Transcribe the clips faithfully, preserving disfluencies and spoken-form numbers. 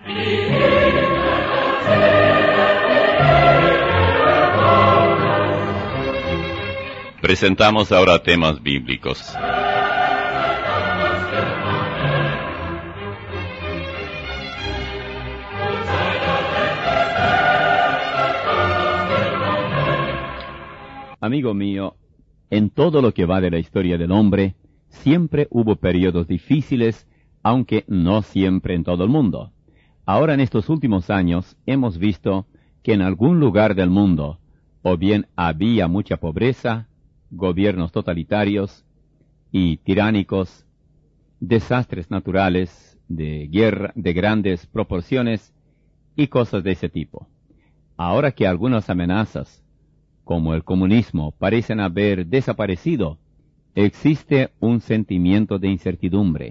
Presentamos ahora temas bíblicos. Amigo mío, en todo lo que va de la historia del hombre, siempre hubo periodos difíciles, aunque no siempre en todo el mundo. Ahora en estos últimos años hemos visto que en algún lugar del mundo, o bien había mucha pobreza, gobiernos totalitarios y tiránicos, desastres naturales de guerra de grandes proporciones y cosas de ese tipo. Ahora que algunas amenazas, como el comunismo, parecen haber desaparecido, existe un sentimiento de incertidumbre,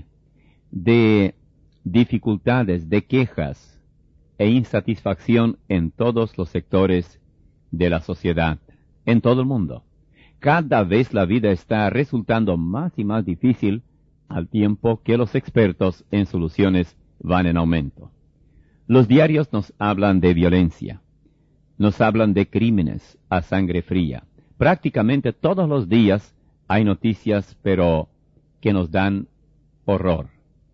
de dificultades, de quejas e insatisfacción en todos los sectores de la sociedad, en todo el mundo. Cada vez la vida está resultando más y más difícil, al tiempo que los expertos en soluciones van en aumento. Los diarios nos hablan de violencia, nos hablan de crímenes a sangre fría. Prácticamente todos los días hay noticias, pero que nos dan horror.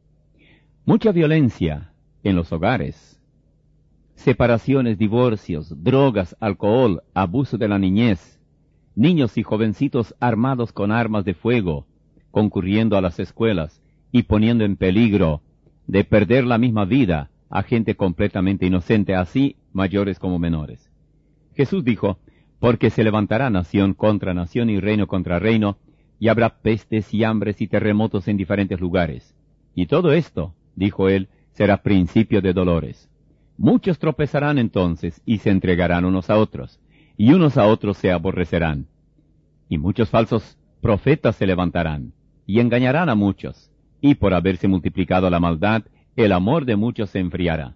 Mucha violencia en los hogares, separaciones, divorcios, drogas, alcohol, abuso de la niñez, niños y jovencitos armados con armas de fuego, concurriendo a las escuelas y poniendo en peligro de perder la misma vida a gente completamente inocente, así mayores como menores. Jesús dijo, porque se levantará nación contra nación y reino contra reino, y habrá pestes y hambres y terremotos en diferentes lugares. Y todo esto, dijo él, será principio de dolores. Muchos tropezarán entonces y se entregarán unos a otros, y unos a otros se aborrecerán. Y muchos falsos profetas se levantarán, y engañarán a muchos, y por haberse multiplicado la maldad, el amor de muchos se enfriará.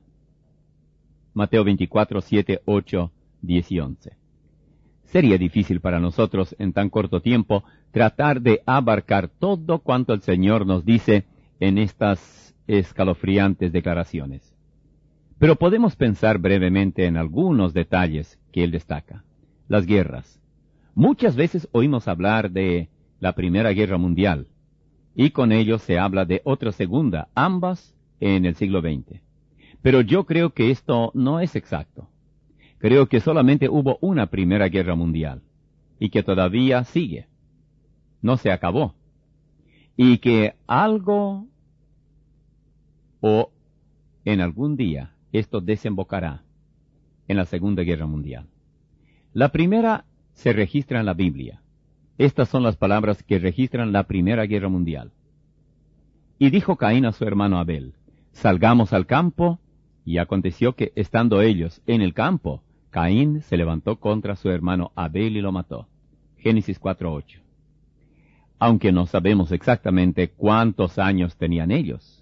Mateo veinticuatro, siete, ocho, diez y once. Sería difícil para nosotros en tan corto tiempo tratar de abarcar todo cuanto el Señor nos dice en estas escalofriantes declaraciones. Pero podemos pensar brevemente en algunos detalles que Él destaca. Las guerras. Muchas veces oímos hablar de la Primera Guerra Mundial, y con ello se habla de otra segunda, ambas en el siglo veinte. Pero yo creo que esto no es exacto. Creo que solamente hubo una Primera Guerra Mundial, y que todavía sigue. No se acabó. Y que algo o en algún día esto desembocará en la Segunda Guerra Mundial. La primera se registra en la Biblia. Estas son las palabras que registran la Primera Guerra Mundial. Y dijo Caín a su hermano Abel, salgamos al campo, y aconteció que, estando ellos en el campo, Caín se levantó contra su hermano Abel y lo mató. Génesis cuatro, ocho. Aunque no sabemos exactamente cuántos años tenían ellos.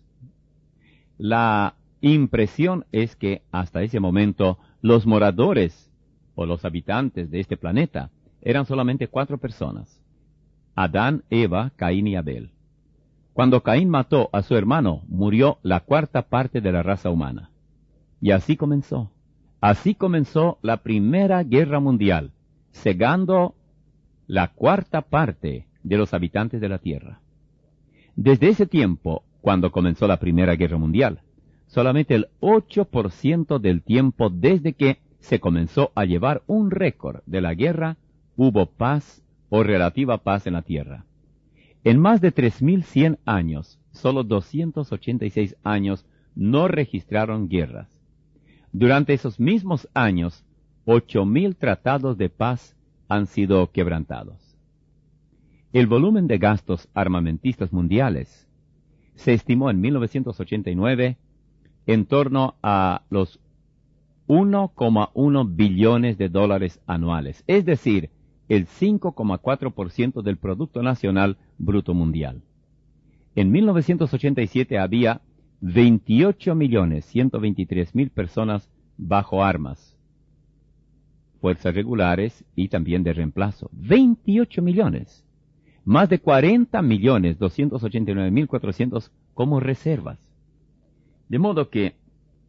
La impresión es que hasta ese momento los moradores o los habitantes de este planeta eran solamente cuatro personas: Adán, Eva, Caín y Abel. Cuando Caín mató a su hermano, murió la cuarta parte de la raza humana. Y así comenzó. Así comenzó la Primera Guerra Mundial, cegando la cuarta parte de los habitantes de la Tierra. Desde ese tiempo, cuando comenzó la Primera Guerra Mundial, solamente el ocho por ciento del tiempo desde que se comenzó a llevar un récord de la guerra, hubo paz o relativa paz en la Tierra. En más de tres mil cien años, solo doscientos ochenta y seis años no registraron guerras. Durante esos mismos años, ocho mil tratados de paz han sido quebrantados. El volumen de gastos armamentistas mundiales se estimó en mil novecientos ochenta y nueve en torno a los uno coma uno billones de dólares anuales, es decir, el cinco coma cuatro por ciento del Producto Nacional Bruto Mundial. En mil novecientos ochenta y siete había veintiocho millones ciento veintitrés mil personas bajo armas, fuerzas regulares y también de reemplazo. veintiocho millones. Más de cuarenta millones doscientos ochenta y nueve mil cuatrocientos como reservas. De modo que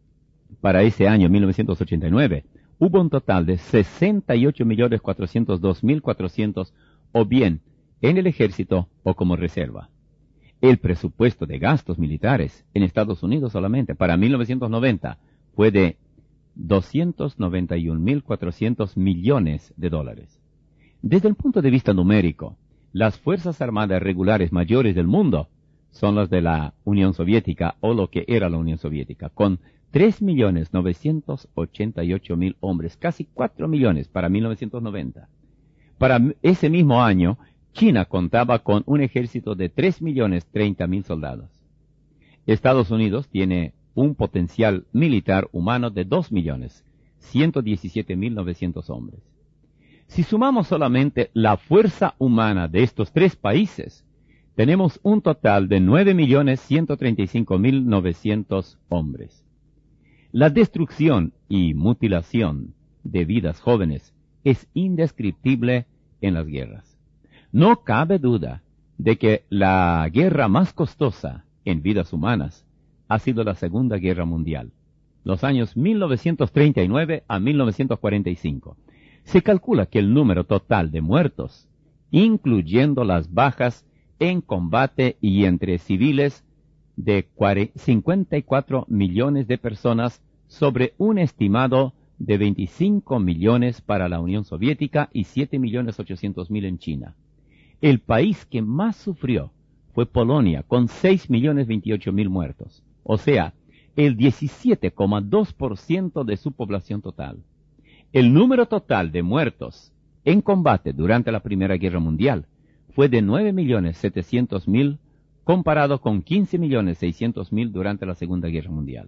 para ese año mil novecientos ochenta y nueve, hubo un total de sesenta y ocho millones cuatrocientos dos mil cuatrocientos, o bien en el ejército o como reserva. El presupuesto de gastos militares en Estados Unidos solamente para mil novecientos noventa fue de doscientos noventa y un mil cuatrocientos millones de dólares. Desde el punto de vista numérico, las Fuerzas Armadas regulares mayores del mundo son las de la Unión Soviética, o lo que era la Unión Soviética, con tres millones novecientos ochenta y ocho mil hombres, casi cuatro millones para mil novecientos noventa. Para ese mismo año, China contaba con un ejército de tres millones treinta mil soldados. Estados Unidos tiene un potencial militar humano de dos millones ciento diecisiete mil novecientos hombres. Si sumamos solamente la fuerza humana de estos tres países, tenemos un total de nueve millones ciento treinta y cinco mil novecientos hombres. La destrucción y mutilación de vidas jóvenes es indescriptible en las guerras. No cabe duda de que la guerra más costosa en vidas humanas ha sido la Segunda Guerra Mundial, los años mil novecientos treinta y nueve a mil novecientos cuarenta y cinco. Se calcula que el número total de muertos, incluyendo las bajas en combate y entre civiles, de cincuenta y cuatro millones de personas sobre un estimado de veinticinco millones para la Unión Soviética y siete millones ochocientos mil en China. El país que más sufrió fue Polonia, con seis millones veintiocho mil muertos, o sea, el diecisiete coma dos por ciento de su población total. El número total de muertos en combate durante la Primera Guerra Mundial fue de nueve millones setecientos mil, comparado con quince millones seiscientos mil durante la Segunda Guerra Mundial.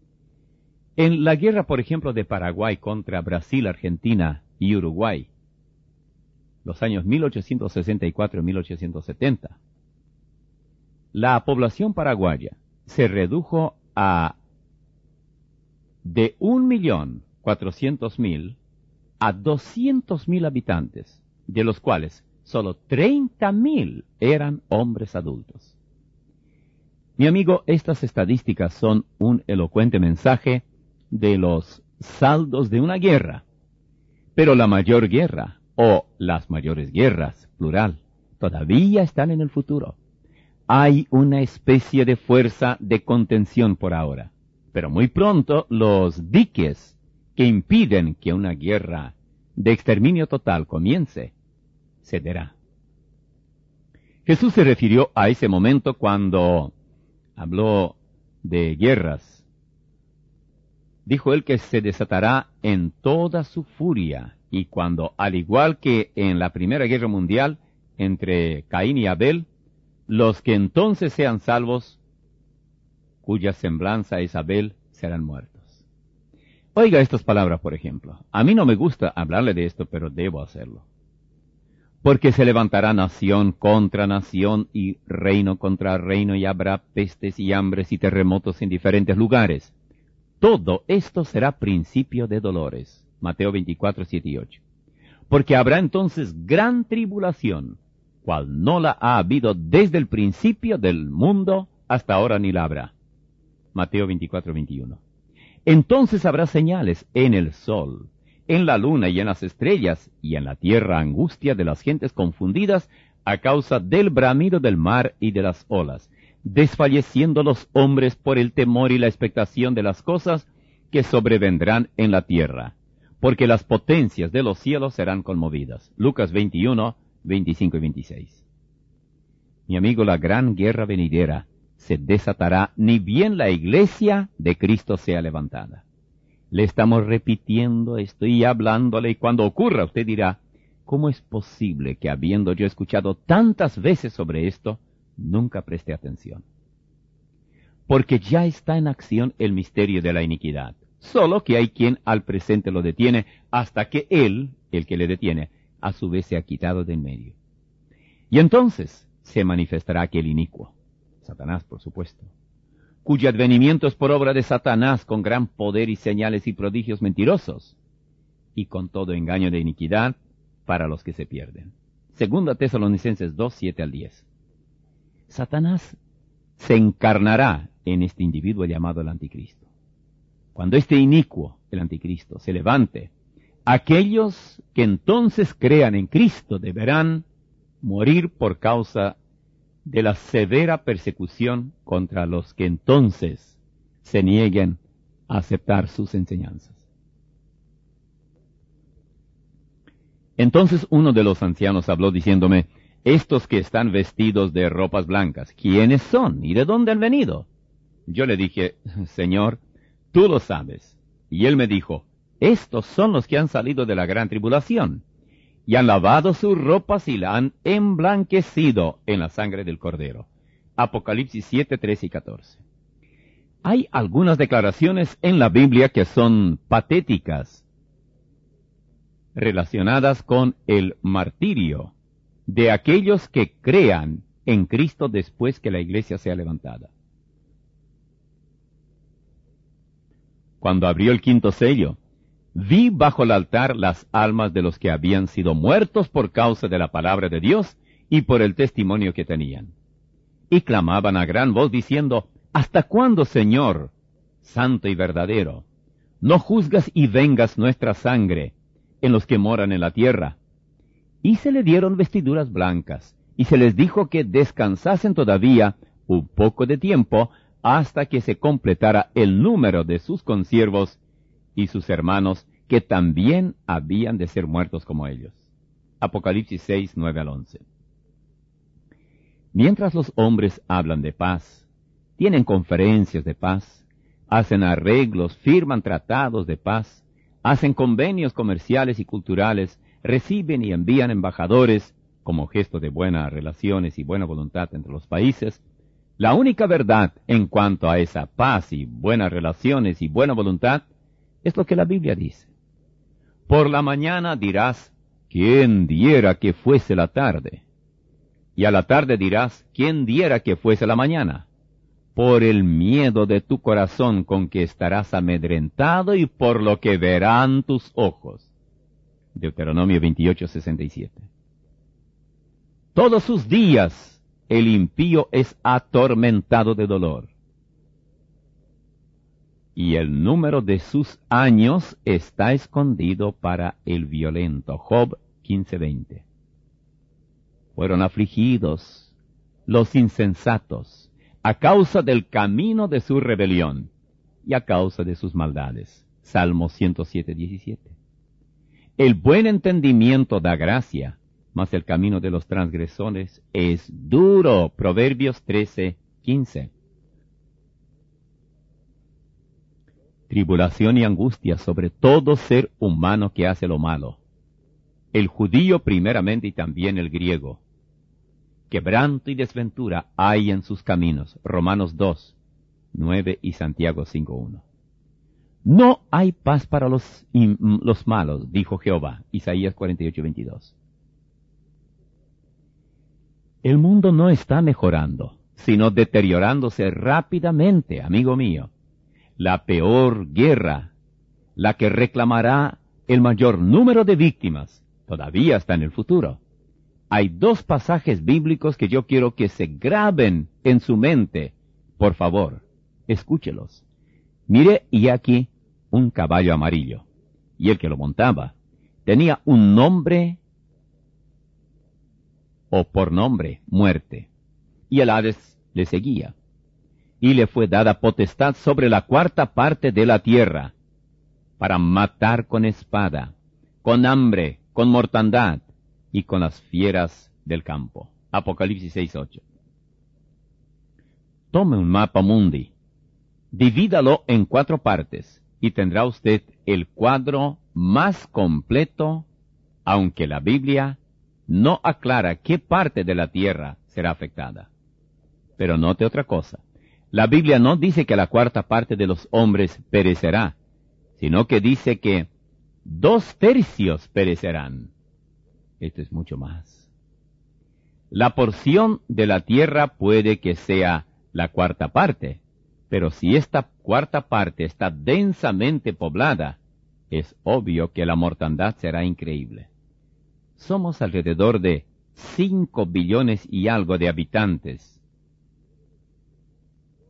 En la guerra, por ejemplo, de Paraguay contra Brasil, Argentina y Uruguay, los años mil ochocientos sesenta y cuatro y mil ochocientos setenta, la población paraguaya se redujo a de un millón cuatrocientos mil a doscientos mil habitantes, de los cuales solo treinta mil eran hombres adultos. Mi amigo, estas estadísticas son un elocuente mensaje de los saldos de una guerra. Pero la mayor guerra, o las mayores guerras, plural, todavía están en el futuro. Hay una especie de fuerza de contención por ahora, pero muy pronto los diques que impiden que una guerra de exterminio total comience, cederá. Jesús se refirió a ese momento cuando habló de guerras. Dijo él que se desatará en toda su furia, y cuando, al igual que en la Primera Guerra Mundial, entre Caín y Abel, los que entonces sean salvos, cuya semblanza es Abel, serán muertos. Oiga estas palabras, por ejemplo. A mí no me gusta hablarle de esto, pero debo hacerlo. Porque se levantará nación contra nación y reino contra reino, y habrá pestes y hambres y terremotos en diferentes lugares. Todo esto será principio de dolores. Mateo veinticuatro, siete y ocho. Porque habrá entonces gran tribulación, cual no la ha habido desde el principio del mundo hasta ahora ni la habrá. Mateo veinticuatro, veintiuno. Entonces habrá señales en el sol, en la luna y en las estrellas, y en la tierra angustia de las gentes confundidas a causa del bramido del mar y de las olas, desfalleciendo los hombres por el temor y la expectación de las cosas que sobrevendrán en la tierra, porque las potencias de los cielos serán conmovidas. Lucas veintiuno, veinticinco y veintiséis. Mi amigo, la gran guerra venidera se desatará ni bien la iglesia de Cristo sea levantada. Le estamos repitiendo esto y hablándole, y cuando ocurra usted dirá, ¿cómo es posible que habiendo yo escuchado tantas veces sobre esto, nunca preste atención? Porque ya está en acción el misterio de la iniquidad, solo que hay quien al presente lo detiene, hasta que él, el que le detiene, a su vez se ha quitado de en medio. Y entonces se manifestará aquel inicuo, Satanás, por supuesto, cuyo advenimiento es por obra de Satanás, con gran poder y señales y prodigios mentirosos, y con todo engaño de iniquidad para los que se pierden. Segunda Tesalonicenses dos, siete al diez. Satanás se encarnará en este individuo llamado el Anticristo. cuando este inicuo, el anticristo, se levante, aquellos que entonces crean en Cristo deberán morir por causa de la severa persecución contra los que entonces se nieguen a aceptar sus enseñanzas. Entonces uno de los ancianos habló diciéndome, estos que están vestidos de ropas blancas, ¿quiénes son y de dónde han venido? Yo le dije, Señor, tú lo sabes. Y él me dijo, estos son los que han salido de la gran tribulación, y han lavado sus ropas y la han emblanquecido en la sangre del Cordero. Apocalipsis siete, trece y catorce. Hay algunas declaraciones en la Biblia que son patéticas, relacionadas con el martirio de aquellos que crean en Cristo después que la iglesia sea levantada. Cuando abrió el quinto sello, vi bajo el altar las almas de los que habían sido muertos por causa de la palabra de Dios y por el testimonio que tenían. Y clamaban a gran voz diciendo, ¿hasta cuándo, Señor, santo y verdadero, no juzgas y vengas nuestra sangre en los que moran en la tierra? Y se le dieron vestiduras blancas, y se les dijo que descansasen todavía un poco de tiempo, hasta que se completara el número de sus consiervos y sus hermanos, que también habían de ser muertos como ellos. Apocalipsis seis, nueve al once. Mientras los hombres hablan de paz, tienen conferencias de paz, hacen arreglos, firman tratados de paz, hacen convenios comerciales y culturales, reciben y envían embajadores como gesto de buenas relaciones y buena voluntad entre los países, la única verdad en cuanto a esa paz y buenas relaciones y buena voluntad es lo que la Biblia dice. Por la mañana dirás, ¿quién diera que fuese la tarde? Y a la tarde dirás, ¿quién diera que fuese la mañana? Por el miedo de tu corazón con que estarás amedrentado y por lo que verán tus ojos. Deuteronomio veintiocho, sesenta y siete. Todos sus días el impío es atormentado de dolor, y el número de sus años está escondido para el violento. Job quince, veinte. Fueron afligidos los insensatos a causa del camino de su rebelión y a causa de sus maldades. Salmo ciento siete, diecisiete. El buen entendimiento da gracia, mas el camino de los transgresores es duro. Proverbios trece, quince. Tribulación y angustia sobre todo ser humano que hace lo malo. El judío primeramente y también el griego. Quebranto y desventura hay en sus caminos. Romanos dos, nueve y Santiago cinco, uno. No hay paz para los, los malos, dijo Jehová. Isaías cuarenta y ocho, veintidós. El mundo no está mejorando, sino deteriorándose rápidamente, amigo mío. La peor guerra, la que reclamará el mayor número de víctimas, todavía está en el futuro. Hay dos pasajes bíblicos que yo quiero que se graben en su mente. Por favor, escúchelos. Mire, y aquí un caballo amarillo, y el que lo montaba tenía un nombre o por nombre, muerte, y el Hades le seguía, y le fue dada potestad sobre la cuarta parte de la tierra, para matar con espada, con hambre, con mortandad, y con las fieras del campo. Apocalipsis seis, ocho. Tome un mapa mundi, divídalo en cuatro partes, y tendrá usted el cuadro más completo, aunque la Biblia no aclara qué parte de la tierra será afectada. Pero note otra cosa. La Biblia no dice que la cuarta parte de los hombres perecerá, sino que dice que dos tercios perecerán. Esto es mucho más. La porción de la tierra puede que sea la cuarta parte, pero si esta cuarta parte está densamente poblada, es obvio que la mortandad será increíble. Somos alrededor de cinco billones y algo de habitantes.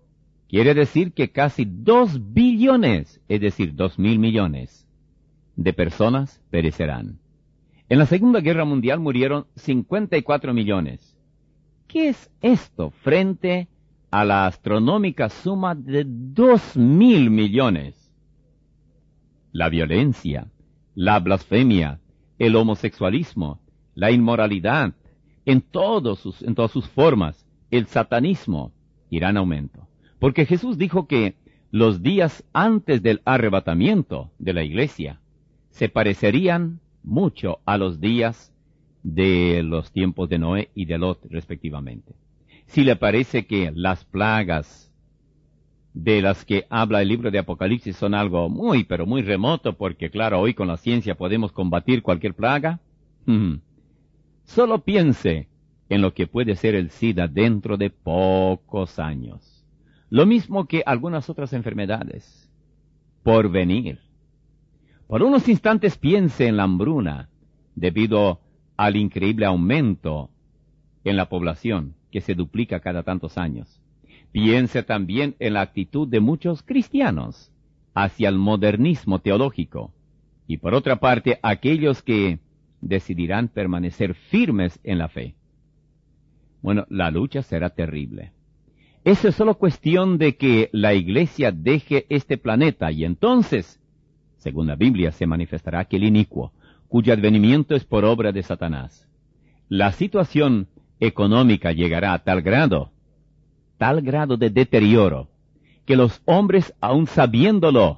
Quiere decir que casi dos billones, es decir, dos mil millones, de personas perecerán. En la Segunda Guerra Mundial murieron cincuenta y cuatro millones. ¿Qué es esto frente a la astronómica suma de dos mil millones? La violencia, la blasfemia, el homosexualismo, la inmoralidad, en, todos sus, en todas sus formas, el satanismo, irán en aumento. Porque Jesús dijo que los días antes del arrebatamiento de la iglesia se parecerían mucho a los días de los tiempos de Noé y de Lot, respectivamente. Si le parece que las plagas de las que habla el libro de Apocalipsis son algo muy, pero muy remoto, porque claro, hoy con la ciencia podemos combatir cualquier plaga, hmm. solo piense en lo que puede ser el SIDA dentro de pocos años. Lo mismo que algunas otras enfermedades por venir. Por unos instantes piense en la hambruna debido al increíble aumento en la población que se duplica cada tantos años. Piense también en la actitud de muchos cristianos hacia el modernismo teológico y por otra parte aquellos que decidirán permanecer firmes en la fe. Bueno, la lucha será terrible. Eso es solo cuestión de que la iglesia deje este planeta y entonces, según la Biblia, se manifestará aquel inicuo, cuyo advenimiento es por obra de Satanás. La situación económica llegará a tal grado, tal grado de deterioro, que los hombres, aun sabiéndolo,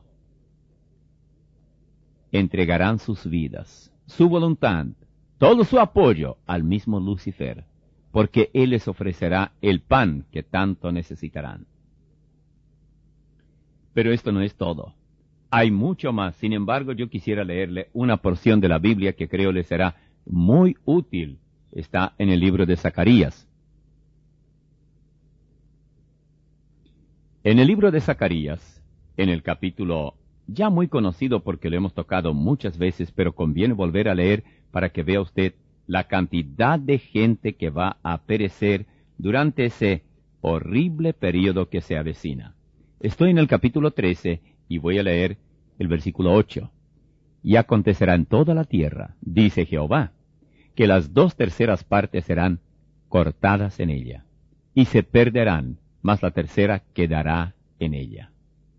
entregarán sus vidas, su voluntad, todo su apoyo al mismo Lucifer, porque él les ofrecerá el pan que tanto necesitarán. Pero esto no es todo. Hay mucho más. Sin embargo, yo quisiera leerle una porción de la Biblia que creo le será muy útil. Está en el libro de Zacarías. En el libro de Zacarías, en el capítulo ya muy conocido porque lo hemos tocado muchas veces, pero conviene volver a leer para que vea usted la cantidad de gente que va a perecer durante ese horrible período que se avecina. Estoy en el capítulo trece y voy a leer el versículo ocho. Y acontecerá en toda la tierra, dice Jehová, que las dos terceras partes serán cortadas en ella, y se perderán, mas la tercera quedará en ella.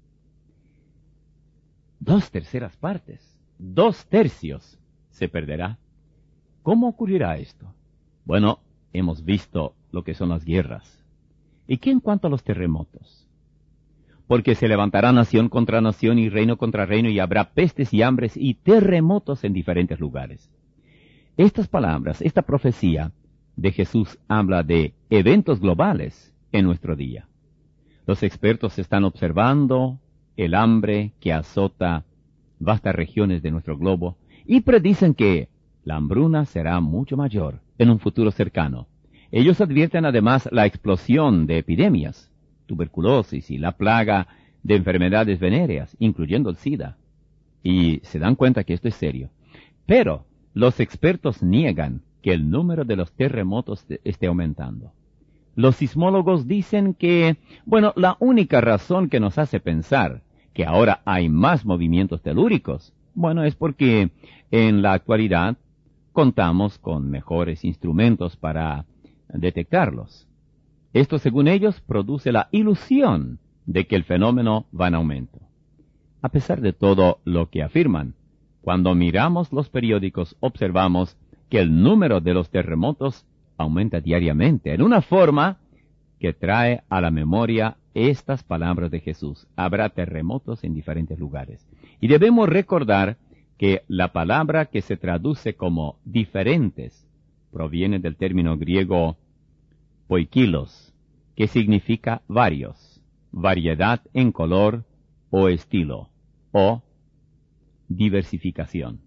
Dos terceras partes, dos tercios, se perderá. ¿Cómo ocurrirá esto? Bueno, hemos visto lo que son las guerras. ¿Y qué en cuanto a los terremotos? Porque se levantará nación contra nación y reino contra reino y habrá pestes y hambres y terremotos en diferentes lugares. Estas palabras, esta profecía de Jesús habla de eventos globales en nuestro día. Los expertos están observando el hambre que azota vastas regiones de nuestro globo y predicen que la hambruna será mucho mayor en un futuro cercano. Ellos advierten además la explosión de epidemias, tuberculosis y la plaga de enfermedades venéreas, incluyendo el SIDA. Y se dan cuenta que esto es serio. Pero los expertos niegan que el número de los terremotos esté aumentando. Los sismólogos dicen que, bueno, la única razón que nos hace pensar que ahora hay más movimientos telúricos, bueno, es porque en la actualidad contamos con mejores instrumentos para detectarlos. Esto, según ellos, produce la ilusión de que el fenómeno va en aumento. A pesar de todo lo que afirman, cuando miramos los periódicos observamos que el número de los terremotos aumenta diariamente, en una forma que trae a la memoria estas palabras de Jesús. Habrá terremotos en diferentes lugares. Y debemos recordar que la palabra que se traduce como diferentes proviene del término griego poikilos, que significa varios, variedad en color o estilo, o diversificación.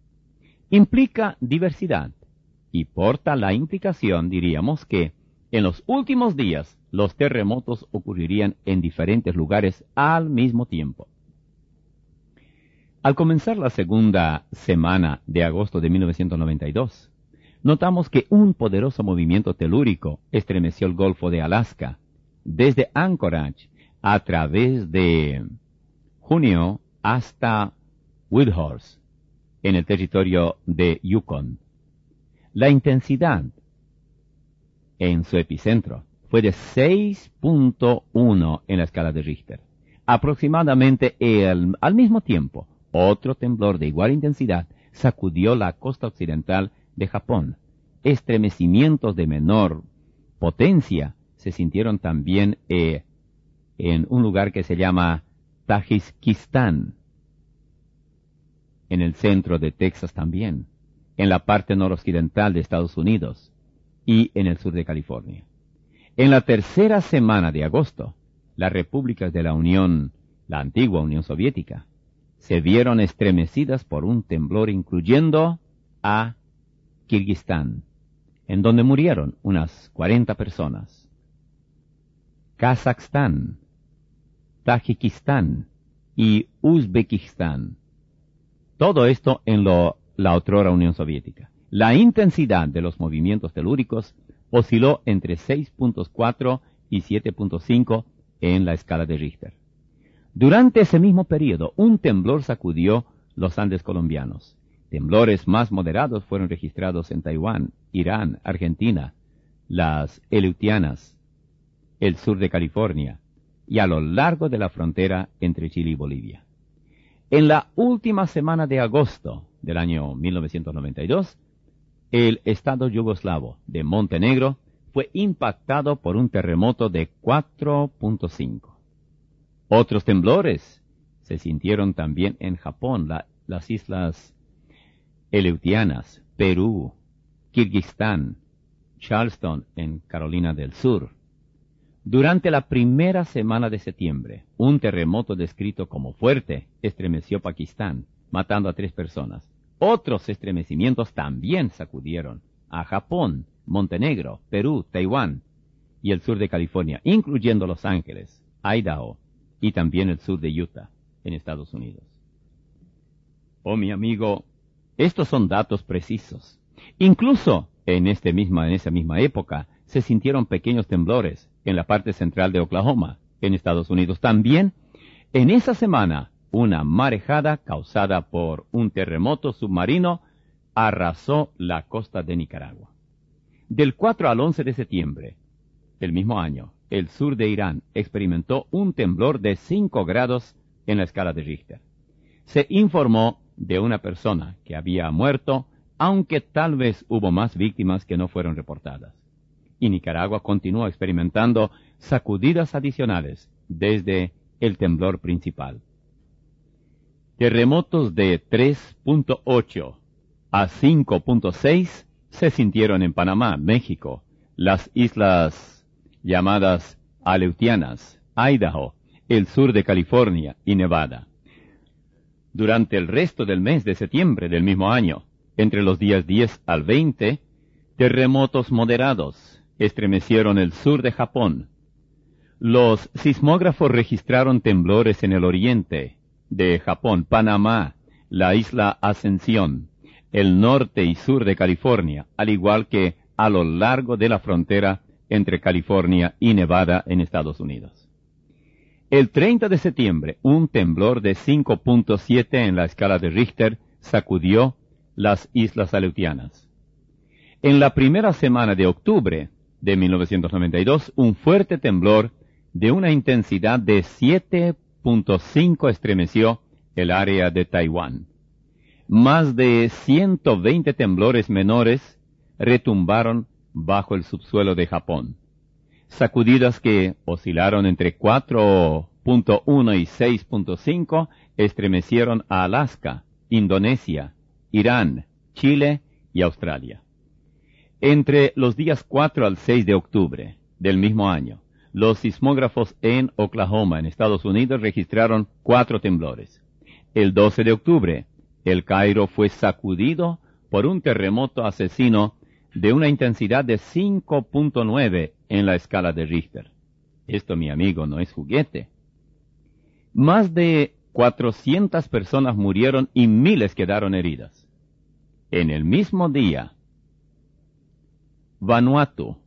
Implica diversidad, y porta la implicación, diríamos, que en los últimos días los terremotos ocurrirían en diferentes lugares al mismo tiempo. Al comenzar la segunda semana de agosto de mil novecientos noventa y dos, notamos que un poderoso movimiento telúrico estremeció el Golfo de Alaska, desde Anchorage a través de junio hasta Whitehorse, en el territorio de Yukon. La intensidad en su epicentro fue de seis punto uno en la escala de Richter. Aproximadamente el, al mismo tiempo, otro temblor de igual intensidad sacudió la costa occidental de Japón. Estremecimientos de menor potencia se sintieron también eh, en un lugar que se llama Tajikistán, en el centro de Texas también, en la parte noroccidental de Estados Unidos y en el sur de California. En la tercera semana de agosto, las repúblicas de la Unión, la antigua Unión Soviética, se vieron estremecidas por un temblor, incluyendo a Kirguistán, en donde murieron unas cuarenta personas. Kazajstán, Tajikistán y Uzbekistán. Todo esto en lo, la otrora Unión Soviética. La intensidad de los movimientos telúricos osciló entre seis punto cuatro y siete punto cinco en la escala de Richter. Durante ese mismo periodo, un temblor sacudió los Andes colombianos. Temblores más moderados fueron registrados en Taiwán, Irán, Argentina, las Aleutianas, el sur de California y a lo largo de la frontera entre Chile y Bolivia. En la última semana de agosto del año mil novecientos noventa y dos, el estado yugoslavo de Montenegro fue impactado por un terremoto de cuatro punto cinco. Otros temblores se sintieron también en Japón, la, las islas Aleutianas, Perú, Kirguistán, Charleston en Carolina del Sur. Durante la primera semana de septiembre, un terremoto descrito como fuerte estremeció Pakistán, matando a tres personas. Otros estremecimientos también sacudieron a Japón, Montenegro, Perú, Taiwán y el sur de California, incluyendo Los Ángeles, Idaho y también el sur de Utah, en Estados Unidos. Oh, mi amigo, estos son datos precisos. Incluso en, este misma, en esa misma época se sintieron pequeños temblores en la parte central de Oklahoma, en Estados Unidos. También en esa semana, una marejada causada por un terremoto submarino arrasó la costa de Nicaragua. Del cuatro al once de septiembre del mismo año, el sur de Irán experimentó un temblor de cinco grados en la escala de Richter. Se informó de una persona que había muerto, aunque tal vez hubo más víctimas que no fueron reportadas. Y Nicaragua continuó experimentando sacudidas adicionales desde el temblor principal. Terremotos de tres punto ocho a cinco punto seis se sintieron en Panamá, México, las islas llamadas Aleutianas, Idaho, el sur de California y Nevada. Durante el resto del mes de septiembre del mismo año, entre los días diez al veinte, terremotos moderados estremecieron el sur de Japón. Los sismógrafos registraron temblores en el oriente de Japón, Panamá, la isla Ascensión, el norte y sur de California, al igual que a lo largo de la frontera entre California y Nevada en Estados Unidos. El treinta de septiembre, un temblor de cinco punto siete en la escala de Richter sacudió las islas Aleutianas. En la primera semana de octubre de mil novecientos noventa y dos, un fuerte temblor de una intensidad de siete punto cinco estremeció el área de Taiwán. Más de ciento veinte temblores menores retumbaron bajo el subsuelo de Japón. Sacudidas que oscilaron entre cuatro punto uno y seis punto cinco estremecieron a Alaska, Indonesia, Irán, Chile y Australia. Entre los días cuatro al seis de octubre del mismo año, los sismógrafos en Oklahoma, en Estados Unidos, registraron cuatro temblores. El doce de octubre, el Cairo fue sacudido por un terremoto asesino de una intensidad de cinco punto nueve en la escala de Richter. Esto, mi amigo, no es juguete. Más de cuatrocientas personas murieron y miles quedaron heridas. En el mismo día, Vanuatu,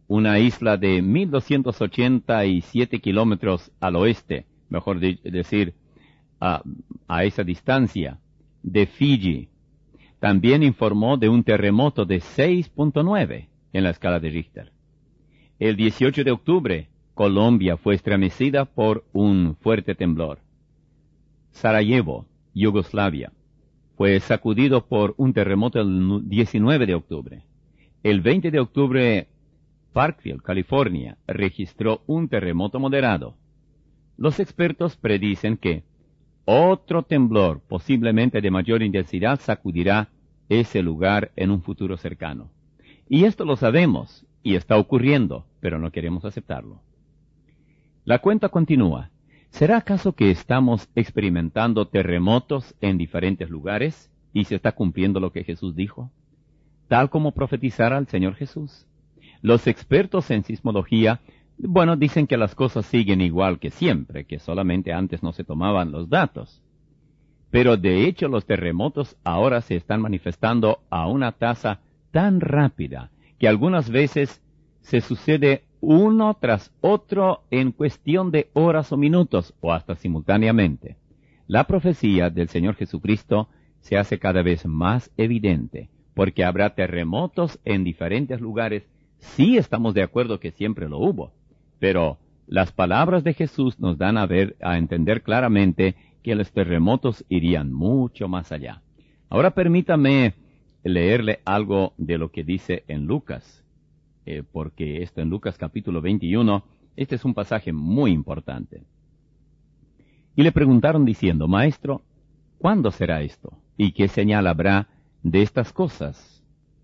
una isla de mil doscientos ochenta y siete kilómetros al oeste, mejor de- decir, a, a esa distancia, de Fiji. También informó de un terremoto de seis punto nueve en la escala de Richter. El dieciocho de octubre, Colombia fue estremecida por un fuerte temblor. Sarajevo, Yugoslavia, fue sacudido por un terremoto el diecinueve de octubre. El veinte de octubre, Parkville, California, registró un terremoto moderado. Los expertos predicen que otro temblor, posiblemente de mayor intensidad, sacudirá ese lugar en un futuro cercano. Y esto lo sabemos, y está ocurriendo, pero no queremos aceptarlo. La cuenta continúa. ¿Será acaso que estamos experimentando terremotos en diferentes lugares y se está cumpliendo lo que Jesús dijo? Tal como profetizara el Señor Jesús. Los expertos en sismología, bueno, dicen que las cosas siguen igual que siempre, que solamente antes no se tomaban los datos. Pero de hecho los terremotos ahora se están manifestando a una tasa tan rápida que algunas veces se sucede uno tras otro en cuestión de horas o minutos, o hasta simultáneamente. La profecía del Señor Jesucristo se hace cada vez más evidente, porque habrá terremotos en diferentes lugares. Sí estamos de acuerdo que siempre lo hubo, pero las palabras de Jesús nos dan a ver, a entender claramente que los terremotos irían mucho más allá. Ahora permítame leerle algo de lo que dice en Lucas. Eh, porque esto en Lucas capítulo veintiuno, este es un pasaje muy importante. Y le preguntaron diciendo, Maestro, ¿cuándo será esto? ¿Y qué señal habrá de estas cosas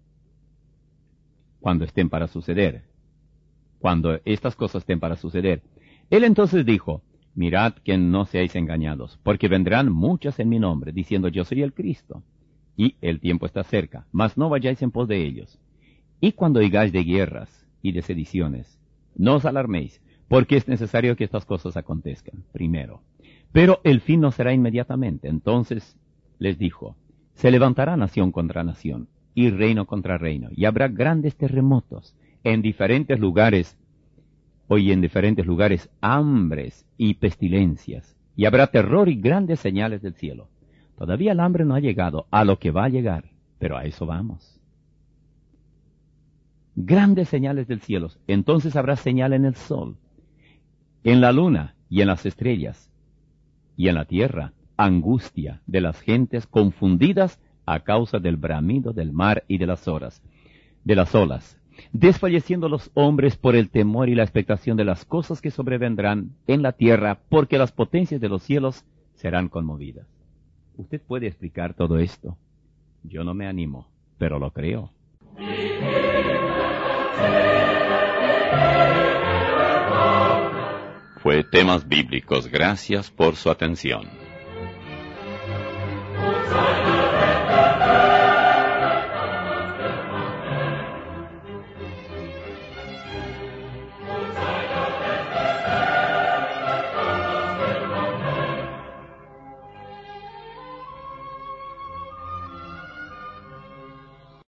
cuando estén para suceder? Cuando estas cosas estén para suceder. Él entonces dijo, mirad que no seáis engañados, porque vendrán muchas en mi nombre, diciendo yo soy el Cristo, y el tiempo está cerca, mas no vayáis en pos de ellos. Y cuando oigáis de guerras y de sediciones, no os alarméis, porque es necesario que estas cosas acontezcan, primero. Pero el fin no será inmediatamente. Entonces les dijo, se levantará nación contra nación, y reino contra reino, y habrá grandes terremotos en diferentes lugares, hoy en diferentes lugares, hambres y pestilencias, y habrá terror y grandes señales del cielo. Todavía el hambre no ha llegado a lo que va a llegar, pero a eso vamos. Grandes señales del cielo. Entonces habrá señal en el sol, en la luna y en las estrellas, y en la tierra, angustia de las gentes confundidas a causa del bramido del mar y de las horas, de las olas, desfalleciendo los hombres por el temor y la expectación de las cosas que sobrevendrán en la tierra, porque las potencias de los cielos serán conmovidas. ¿Usted puede explicar todo esto? Yo no me animo, pero lo creo. Fue Temas Bíblicos. Gracias por su atención.